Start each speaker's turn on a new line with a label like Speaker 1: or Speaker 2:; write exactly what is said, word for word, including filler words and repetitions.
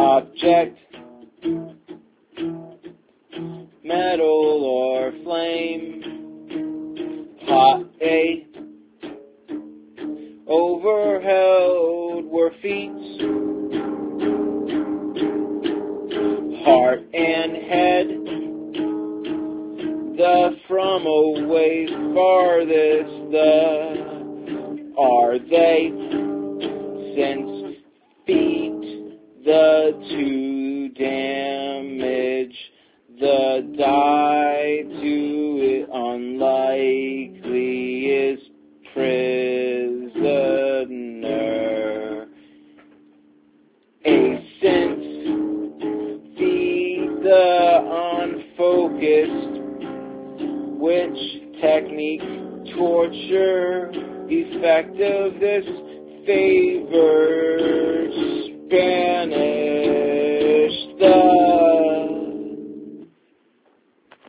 Speaker 1: object, metal or flame, hot A, overheld were feet, heart and head, the from away farthest, the are they, since feet, the to damage, the die to it unlikely is prisoner. A sense, feed the unfocused, which technique, torture, effect of this favor